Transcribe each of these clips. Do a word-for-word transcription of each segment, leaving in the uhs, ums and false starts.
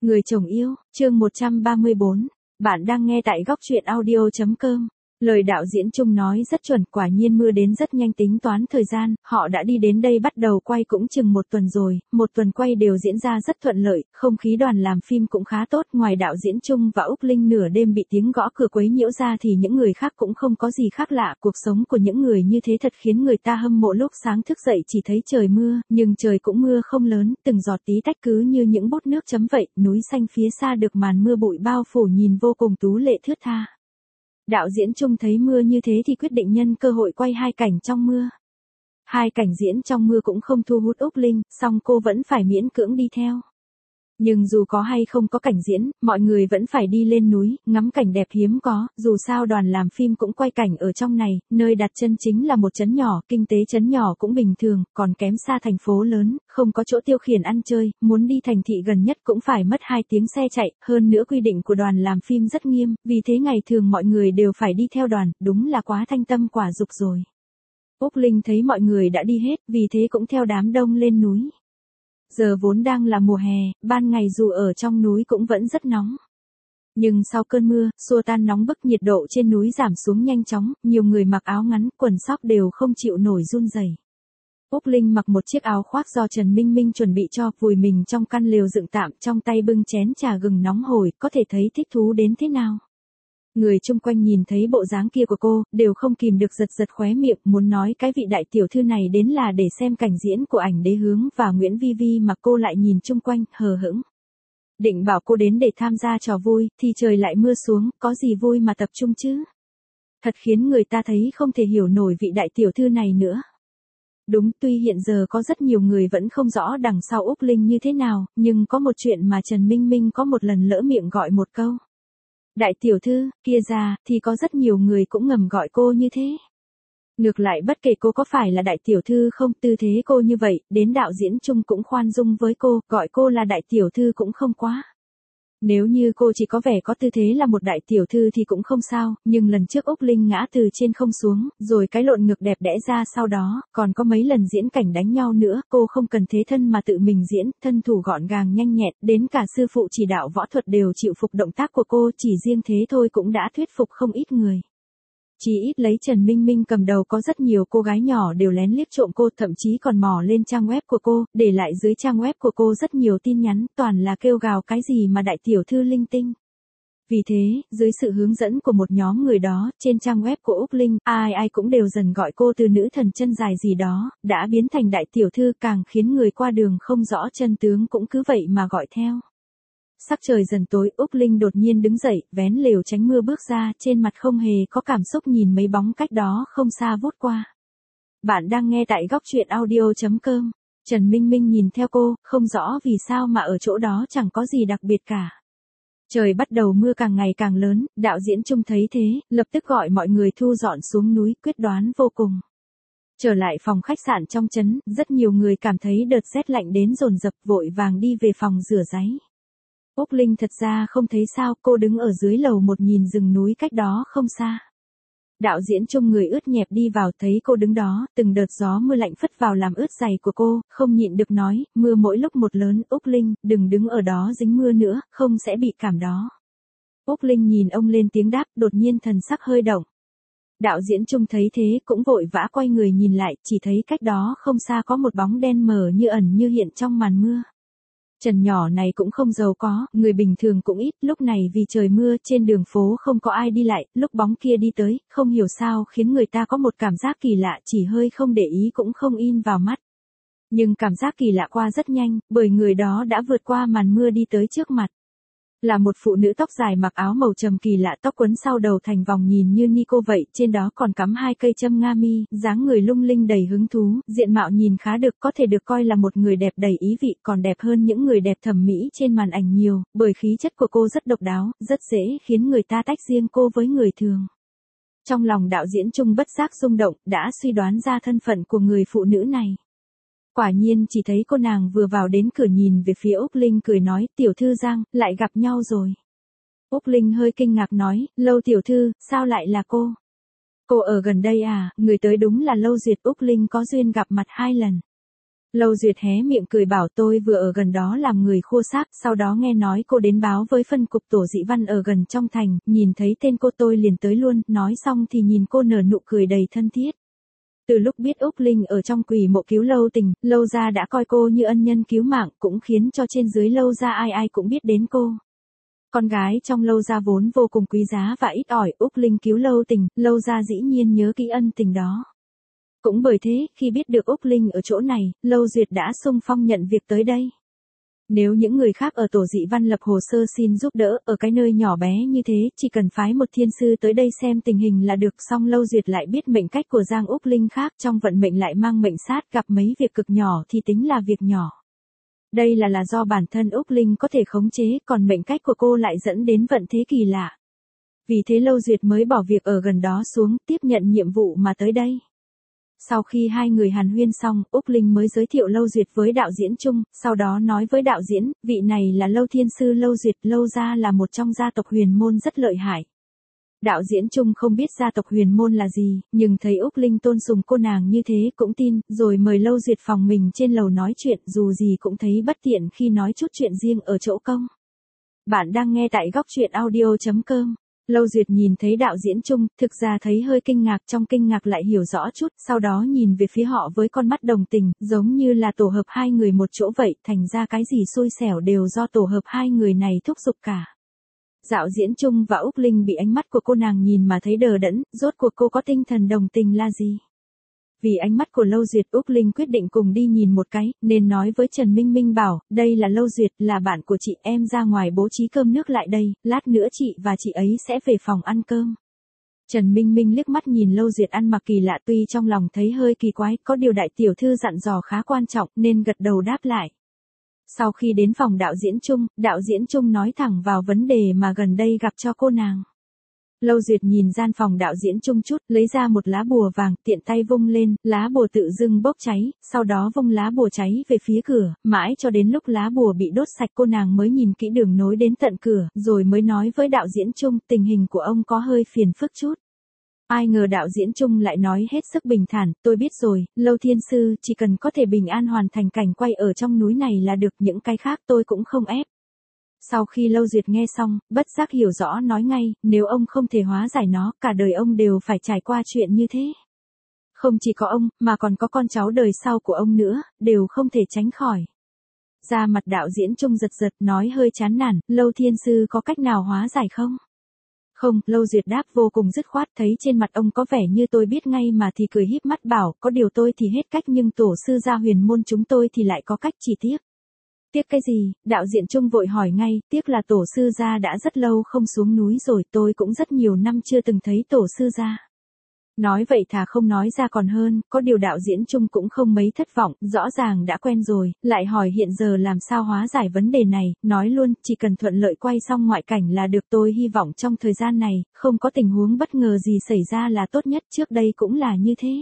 Người chồng yêu, chương một trăm ba mươi bốn. Bạn đang nghe tại góc truyện audio chấm com. Lời đạo diễn Trung nói rất chuẩn, quả nhiên mưa đến rất nhanh, tính toán thời gian, họ đã đi đến đây bắt đầu quay cũng chừng một tuần rồi, một tuần quay đều diễn ra rất thuận lợi, không khí đoàn làm phim cũng khá tốt, ngoài đạo diễn Trung và Úc Linh nửa đêm bị tiếng gõ cửa quấy nhiễu ra thì những người khác cũng không có gì khác lạ, cuộc sống của những người như thế thật khiến người ta hâm mộ. Lúc sáng thức dậy chỉ thấy trời mưa, nhưng trời cũng mưa không lớn, từng giọt tí tách cứ như những bút nước chấm vậy, núi xanh phía xa được màn mưa bụi bao phủ nhìn vô cùng tú lệ thướt tha. Đạo diễn Trung thấy mưa như thế thì quyết định nhân cơ hội quay hai cảnh trong mưa. Hai cảnh diễn trong mưa cũng không thu hút Úc Linh, song cô vẫn phải miễn cưỡng đi theo. Nhưng dù có hay không có cảnh diễn, mọi người vẫn phải đi lên núi, ngắm cảnh đẹp hiếm có, dù sao đoàn làm phim cũng quay cảnh ở trong này, nơi đặt chân chính là một trấn nhỏ, kinh tế trấn nhỏ cũng bình thường, còn kém xa thành phố lớn, không có chỗ tiêu khiển ăn chơi, muốn đi thành thị gần nhất cũng phải mất hai tiếng xe chạy, hơn nữa quy định của đoàn làm phim rất nghiêm, vì thế ngày thường mọi người đều phải đi theo đoàn, đúng là quá thanh tâm quả dục rồi. Úc Linh thấy mọi người đã đi hết, vì thế cũng theo đám đông lên núi. Giờ vốn đang là mùa hè, ban ngày dù ở trong núi cũng vẫn rất nóng. Nhưng sau cơn mưa, xua tan nóng bức, nhiệt độ trên núi giảm xuống nhanh chóng, nhiều người mặc áo ngắn, quần sóc đều không chịu nổi run rẩy. Úc Linh mặc một chiếc áo khoác do Trần Minh Minh chuẩn bị cho, vùi mình trong căn lều dựng tạm, trong tay bưng chén trà gừng nóng hổi, có thể thấy thích thú đến thế nào. Người chung quanh nhìn thấy bộ dáng kia của cô, đều không kìm được giật giật khóe miệng, muốn nói cái vị đại tiểu thư này đến là để xem cảnh diễn của Ảnh Đế Hướng và Nguyễn Vi Vi mà cô lại nhìn chung quanh, hờ hững. Định bảo cô đến để tham gia trò vui, thì trời lại mưa xuống, có gì vui mà tập trung chứ? Thật khiến người ta thấy không thể hiểu nổi vị đại tiểu thư này nữa. Đúng, tuy hiện giờ có rất nhiều người vẫn không rõ đằng sau Úc Linh như thế nào, nhưng có một chuyện mà Trần Minh Minh có một lần lỡ miệng gọi một câu. Đại tiểu thư, kia ra, thì có rất nhiều người cũng ngầm gọi cô như thế. Ngược lại bất kể cô có phải là đại tiểu thư không, tư thế cô như vậy, đến đạo diễn Trung cũng khoan dung với cô, gọi cô là đại tiểu thư cũng không quá. Nếu như cô chỉ có vẻ có tư thế là một đại tiểu thư thì cũng không sao, nhưng lần trước Úc Linh ngã từ trên không xuống, rồi cái lộn ngược đẹp đẽ ra sau đó, còn có mấy lần diễn cảnh đánh nhau nữa, cô không cần thế thân mà tự mình diễn, thân thủ gọn gàng nhanh nhẹn, đến cả sư phụ chỉ đạo võ thuật đều chịu phục động tác của cô, chỉ riêng thế thôi cũng đã thuyết phục không ít người. Chỉ ít lấy Trần Minh Minh cầm đầu có rất nhiều cô gái nhỏ đều lén liếc trộm cô, thậm chí còn mò lên trang web của cô, để lại dưới trang web của cô rất nhiều tin nhắn, toàn là kêu gào cái gì mà đại tiểu thư linh tinh. Vì thế, dưới sự hướng dẫn của một nhóm người đó, trên trang web của Úc Linh, ai ai cũng đều dần gọi cô từ nữ thần chân dài gì đó, đã biến thành đại tiểu thư, càng khiến người qua đường không rõ chân tướng cũng cứ vậy mà gọi theo. Sắc trời dần tối, Úc Linh đột nhiên đứng dậy, vén lều tránh mưa bước ra, trên mặt không hề có cảm xúc nhìn mấy bóng cách đó không xa vút qua. Bạn đang nghe tại góc truyện audio chấm com. Trần Minh Minh nhìn theo cô, không rõ vì sao mà ở chỗ đó chẳng có gì đặc biệt cả. Trời bắt đầu mưa càng ngày càng lớn, đạo diễn Trung thấy thế, lập tức gọi mọi người thu dọn xuống núi, quyết đoán vô cùng. Trở lại phòng khách sạn trong trấn, rất nhiều người cảm thấy đợt rét lạnh đến dồn dập, vội vàng đi về phòng rửa ráy. Úc Linh thật ra không thấy sao, cô đứng ở dưới lầu một nhìn rừng núi cách đó không xa. Đạo diễn Trung người ướt nhẹp đi vào, thấy cô đứng đó, từng đợt gió mưa lạnh phất vào làm ướt giày của cô, không nhịn được nói, mưa mỗi lúc một lớn, Úc Linh, đừng đứng ở đó dính mưa nữa, không sẽ bị cảm đó. Úc Linh nhìn ông lên tiếng đáp, đột nhiên thần sắc hơi động. Đạo diễn Trung thấy thế cũng vội vã quay người nhìn lại, chỉ thấy cách đó không xa có một bóng đen mờ như ẩn như hiện trong màn mưa. Trần nhỏ này cũng không giàu có, người bình thường cũng ít, lúc này vì trời mưa trên đường phố không có ai đi lại, lúc bóng kia đi tới, không hiểu sao khiến người ta có một cảm giác kỳ lạ, chỉ hơi không để ý cũng không in vào mắt. Nhưng cảm giác kỳ lạ qua rất nhanh, bởi người đó đã vượt qua màn mưa đi tới trước mặt. Là một phụ nữ tóc dài mặc áo màu trầm kỳ lạ, tóc quấn sau đầu thành vòng nhìn như Nico vậy, trên đó còn cắm hai cây châm nga mi, dáng người lung linh đầy hứng thú, diện mạo nhìn khá được, có thể được coi là một người đẹp đầy ý vị, còn đẹp hơn những người đẹp thẩm mỹ trên màn ảnh nhiều, bởi khí chất của cô rất độc đáo, rất dễ khiến người ta tách riêng cô với người thường. Trong lòng đạo diễn Trung bất giác rung động, đã suy đoán ra thân phận của người phụ nữ này. Quả nhiên chỉ thấy cô nàng vừa vào đến cửa nhìn về phía Úc Linh cười nói, tiểu thư Giang, lại gặp nhau rồi. Úc Linh hơi kinh ngạc nói, Lâu tiểu thư, sao lại là cô? Cô ở gần đây à, người tới đúng là Lâu Duyệt. Úc Linh có duyên gặp mặt hai lần. Lâu Duyệt hé miệng cười bảo tôi vừa ở gần đó làm người khô xác, sau đó nghe nói cô đến báo với phân cục tổ dị văn ở gần trong thành, nhìn thấy tên cô tôi liền tới luôn, nói xong thì nhìn cô nở nụ cười đầy thân thiết. Từ lúc biết Úc Linh ở trong quỷ mộ cứu Lâu Tình, Lâu gia đã coi cô như ân nhân cứu mạng, cũng khiến cho trên dưới Lâu gia ai ai cũng biết đến cô. Con gái trong Lâu gia vốn vô cùng quý giá và ít ỏi, Úc Linh cứu Lâu Tình, Lâu gia dĩ nhiên nhớ kỹ ân tình đó. Cũng bởi thế, khi biết được Úc Linh ở chỗ này, Lâu Duyệt đã xung phong nhận việc tới đây. Nếu những người khác ở tổ dị văn lập hồ sơ xin giúp đỡ, ở cái nơi nhỏ bé như thế, chỉ cần phái một thiên sư tới đây xem tình hình là được, song Lâu Duyệt lại biết mệnh cách của Giang Úc Linh khác, trong vận mệnh lại mang mệnh sát, gặp mấy việc cực nhỏ thì tính là việc nhỏ. Đây là là do bản thân Úc Linh có thể khống chế, còn mệnh cách của cô lại dẫn đến vận thế kỳ lạ. Vì thế Lâu Duyệt mới bỏ việc ở gần đó xuống, tiếp nhận nhiệm vụ mà tới đây. Sau khi hai người hàn huyên xong, Úc Linh mới giới thiệu Lâu Duyệt với đạo diễn Trung, sau đó nói với đạo diễn, vị này là Lâu Thiên Sư Lâu Duyệt, Lâu gia là một trong gia tộc huyền môn rất lợi hại. Đạo diễn Trung không biết gia tộc huyền môn là gì, nhưng thấy Úc Linh tôn sùng cô nàng như thế cũng tin, rồi mời Lâu Duyệt phòng mình trên lầu nói chuyện, dù gì cũng thấy bất tiện khi nói chút chuyện riêng ở chỗ công. Bạn đang nghe tại góc truyện audio chấm com. Lâu Duyệt nhìn thấy đạo diễn Trung, thực ra thấy hơi kinh ngạc, trong kinh ngạc lại hiểu rõ chút, sau đó nhìn về phía họ với con mắt đồng tình, giống như là tổ hợp hai người một chỗ vậy, thành ra cái gì xui xẻo đều do tổ hợp hai người này thúc giục cả. Đạo diễn Trung và Úc Linh bị ánh mắt của cô nàng nhìn mà thấy đờ đẫn, rốt cuộc cô có tinh thần đồng tình là gì? Vì ánh mắt của Lâu Duyệt, Úc Linh quyết định cùng đi nhìn một cái, nên nói với Trần Minh Minh bảo, đây là Lâu Duyệt, là bạn của chị, em ra ngoài bố trí cơm nước lại đây, lát nữa chị và chị ấy sẽ về phòng ăn cơm. Trần Minh Minh liếc mắt nhìn Lâu Duyệt ăn mặc kỳ lạ, tuy trong lòng thấy hơi kỳ quái, có điều đại tiểu thư dặn dò khá quan trọng nên gật đầu đáp lại. Sau khi đến phòng đạo diễn Trung, đạo diễn Trung nói thẳng vào vấn đề mà gần đây gặp cho cô nàng. Lâu Duyệt nhìn gian phòng đạo diễn Trung chút, lấy ra một lá bùa vàng, tiện tay vung lên, lá bùa tự dưng bốc cháy, sau đó vung lá bùa cháy về phía cửa, mãi cho đến lúc lá bùa bị đốt sạch cô nàng mới nhìn kỹ đường nối đến tận cửa, rồi mới nói với đạo diễn Trung, tình hình của ông có hơi phiền phức chút. Ai ngờ đạo diễn Trung lại nói hết sức bình thản, tôi biết rồi, Lâu Thiên Sư, chỉ cần có thể bình an hoàn thành cảnh quay ở trong núi này là được, những cái khác tôi cũng không ép. Sau khi Lâu Duyệt nghe xong, bất giác hiểu rõ nói ngay, nếu ông không thể hóa giải nó, cả đời ông đều phải trải qua chuyện như thế. Không chỉ có ông, mà còn có con cháu đời sau của ông nữa, đều không thể tránh khỏi. Da mặt đạo diễn Trung giật giật, nói hơi chán nản, Lâu Thiên Sư có cách nào hóa giải không? Không, Lâu Duyệt đáp vô cùng dứt khoát, thấy trên mặt ông có vẻ như tôi biết ngay mà thì cười híp mắt bảo, có điều tôi thì hết cách nhưng tổ sư gia huyền môn chúng tôi thì lại có cách, chỉ tiếc. Tiếc cái gì? Đạo diễn Trung vội hỏi ngay, tiếc là tổ sư gia đã rất lâu không xuống núi rồi, tôi cũng rất nhiều năm chưa từng thấy tổ sư gia. Nói vậy thà không nói ra còn hơn, có điều đạo diễn Trung cũng không mấy thất vọng, rõ ràng đã quen rồi, lại hỏi hiện giờ làm sao hóa giải vấn đề này, nói luôn, chỉ cần thuận lợi quay xong ngoại cảnh là được, tôi hy vọng trong thời gian này, không có tình huống bất ngờ gì xảy ra là tốt nhất, trước đây cũng là như thế.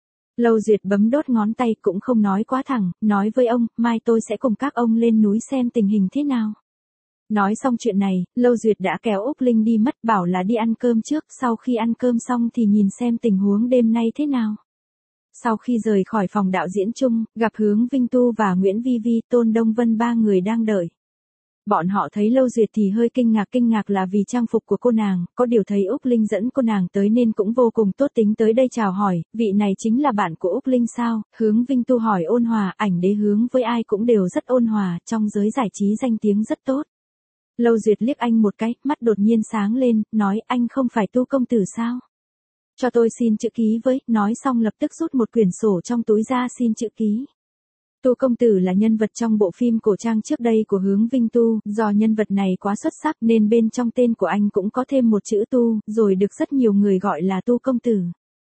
Lâu Duyệt bấm đốt ngón tay, cũng không nói quá thẳng, nói với ông, mai tôi sẽ cùng các ông lên núi xem tình hình thế nào. Nói xong chuyện này, Lâu Duyệt đã kéo Úc Linh đi mất, bảo là đi ăn cơm trước, sau khi ăn cơm xong thì nhìn xem tình huống đêm nay thế nào. Sau khi rời khỏi phòng đạo diễn Trung, gặp Hướng Vinh Tu và Nguyễn Vi Vi, Tôn Đông Vân ba người đang đợi. Bọn họ thấy Lâu Duyệt thì hơi kinh ngạc, kinh ngạc là vì trang phục của cô nàng, có điều thấy Úc Linh dẫn cô nàng tới nên cũng vô cùng tốt tính tới đây chào hỏi, vị này chính là bạn của Úc Linh sao? Hướng Vinh Tu hỏi ôn hòa, ảnh đế hướng với ai cũng đều rất ôn hòa, trong giới giải trí danh tiếng rất tốt. Lâu Duyệt liếc anh một cái, mắt đột nhiên sáng lên, nói anh không phải Tu công tử sao? Cho tôi xin chữ ký với, nói xong lập tức rút một quyển sổ trong túi ra xin chữ ký. Tu công tử là nhân vật trong bộ phim cổ trang trước đây của Hướng Vinh Tu, do nhân vật này quá xuất sắc nên bên trong tên của anh cũng có thêm một chữ Tu, rồi được rất nhiều người gọi là Tu công tử.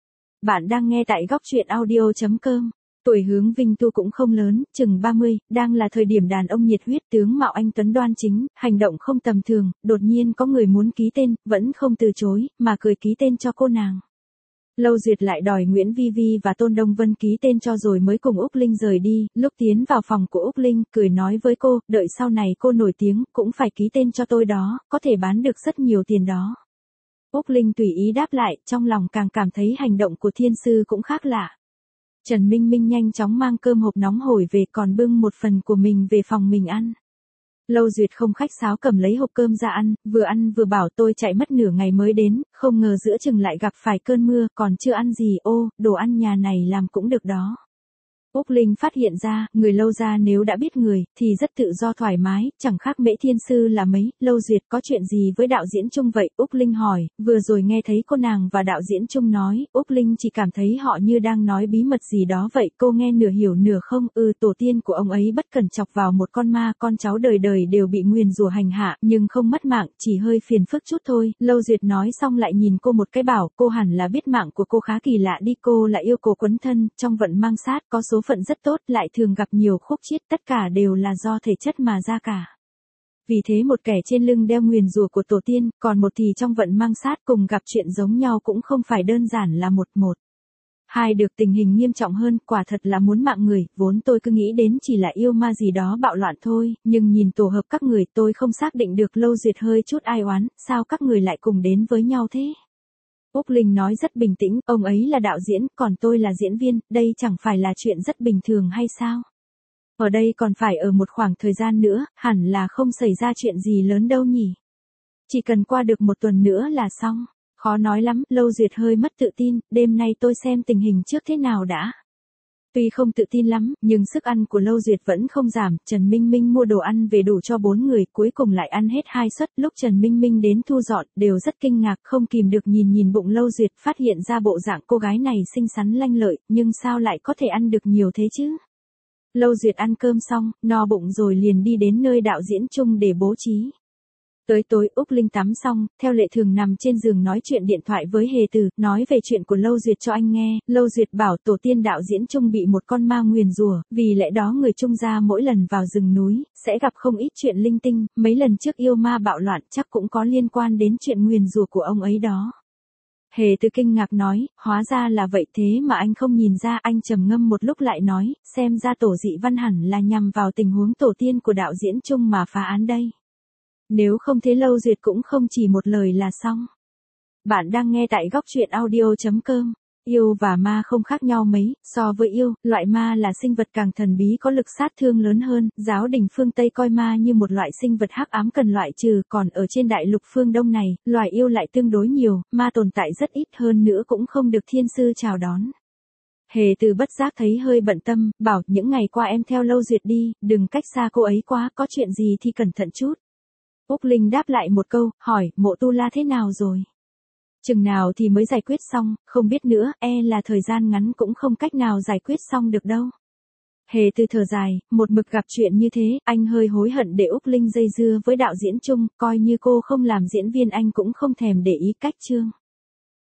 Bạn đang nghe tại góc truyện audio chấm com. Tuổi Hướng Vinh Tu cũng không lớn, chừng ba mươi, đang là thời điểm đàn ông nhiệt huyết, tướng mạo anh tuấn đoan chính, hành động không tầm thường, đột nhiên có người muốn ký tên, vẫn không từ chối, mà cười ký tên cho cô nàng. Lâu Duyệt lại đòi Nguyễn Vi Vi và Tôn Đông Vân ký tên cho rồi mới cùng Úc Linh rời đi, lúc tiến vào phòng của Úc Linh, cười nói với cô, đợi sau này cô nổi tiếng, cũng phải ký tên cho tôi đó, có thể bán được rất nhiều tiền đó. Úc Linh tùy ý đáp lại, trong lòng càng cảm thấy hành động của thiên sư cũng khác lạ. Trần Minh Minh nhanh chóng mang cơm hộp nóng hổi về còn bưng một phần của mình về phòng mình ăn. Lâu Duyệt không khách sáo cầm lấy hộp cơm ra ăn, vừa ăn vừa bảo tôi chạy mất nửa ngày mới đến, không ngờ giữa chừng lại gặp phải cơn mưa, còn chưa ăn gì, ô, đồ ăn nhà này làm cũng được đó. Úc Linh phát hiện ra, người Lâu gia nếu đã biết người, thì rất tự do thoải mái, chẳng khác Mễ Thiên Sư là mấy. Lâu Duyệt có chuyện gì với đạo diễn Trung vậy? Úc Linh hỏi, vừa rồi nghe thấy cô nàng và đạo diễn Trung nói, Úc Linh chỉ cảm thấy họ như đang nói bí mật gì đó vậy, cô nghe nửa hiểu nửa không. Ừ, tổ tiên của ông ấy bất cẩn chọc vào một con ma, con cháu đời đời đều bị nguyền rủa hành hạ, nhưng không mất mạng, chỉ hơi phiền phức chút thôi. Lâu Duyệt nói xong lại nhìn cô một cái bảo, cô hẳn là biết mạng của cô khá kỳ lạ đi, cô là yêu cô quấn thân, trong vận mang sát, có số phận rất tốt, lại thường gặp nhiều khúc chiết, tất cả đều là do thể chất mà ra cả. Vì thế một kẻ trên lưng đeo nguyền rủa của tổ tiên, còn một thì trong vận mang sát, cùng gặp chuyện giống nhau cũng không phải đơn giản là một một. Hai được tình hình nghiêm trọng hơn, quả thật là muốn mạng người, vốn tôi cứ nghĩ đến chỉ là yêu ma gì đó bạo loạn thôi, nhưng nhìn tổ hợp các người tôi không xác định được. Lâu Duyệt hơi chút ai oán, sao các người lại cùng đến với nhau thế? Úc Linh nói rất bình tĩnh, ông ấy là đạo diễn, còn tôi là diễn viên, đây chẳng phải là chuyện rất bình thường hay sao? Ở đây còn phải ở một khoảng thời gian nữa, hẳn là không xảy ra chuyện gì lớn đâu nhỉ? Chỉ cần qua được một tuần nữa là xong. Khó nói lắm, Lâu Duyệt hơi mất tự tin, đêm nay tôi xem tình hình trước thế nào đã. Tuy không tự tin lắm, nhưng sức ăn của Lâu Duyệt vẫn không giảm. Trần Minh Minh mua đồ ăn về đủ cho bốn người, cuối cùng lại ăn hết hai suất. Lúc Trần Minh Minh đến thu dọn, đều rất kinh ngạc, không kìm được nhìn nhìn bụng Lâu Duyệt, phát hiện ra bộ dạng cô gái này xinh xắn lanh lợi, nhưng sao lại có thể ăn được nhiều thế chứ? Lâu Duyệt ăn cơm xong, no bụng rồi liền đi đến nơi đạo diễn Trung để bố trí. Tới tối, Úc Linh tắm xong, theo lệ thường nằm trên giường nói chuyện điện thoại với Hề Từ, nói về chuyện của Lâu Duyệt cho anh nghe. Lâu Duyệt bảo tổ tiên đạo diễn Trung bị một con ma nguyền rủa, vì lẽ đó người Trung gia mỗi lần vào rừng núi, sẽ gặp không ít chuyện linh tinh, mấy lần trước yêu ma bạo loạn chắc cũng có liên quan đến chuyện nguyền rủa của ông ấy đó. Hề Từ kinh ngạc nói, hóa ra là vậy, thế mà anh không nhìn ra. Anh trầm ngâm một lúc lại nói, xem ra tổ dị văn hẳn là nhằm vào tình huống tổ tiên của đạo diễn Trung mà phá án đây. Nếu không thế Lâu Duyệt cũng không chỉ một lời là xong. Bạn đang nghe tại góc truyện audio chấm com. Yêu và ma không khác nhau mấy, so với yêu, loại ma là sinh vật càng thần bí có lực sát thương lớn hơn. Giáo đình phương Tây coi ma như một loại sinh vật hắc ám cần loại trừ, còn ở trên đại lục phương Đông này, loài yêu lại tương đối nhiều, ma tồn tại rất ít, hơn nữa cũng không được thiên sư chào đón. Hề Từ bất giác thấy hơi bận tâm, bảo những ngày qua em theo Lâu Duyệt đi, đừng cách xa cô ấy quá, có chuyện gì thì cẩn thận chút. Úc Linh đáp lại một câu, hỏi, Mộ Tu La thế nào rồi? Chừng nào thì mới giải quyết xong, không biết nữa, e là thời gian ngắn cũng không cách nào giải quyết xong được đâu. Hề Từ thở dài, một mực gặp chuyện như thế, anh hơi hối hận để Úc Linh dây dưa với đạo diễn Trung, coi như cô không làm diễn viên anh cũng không thèm để ý cách chương.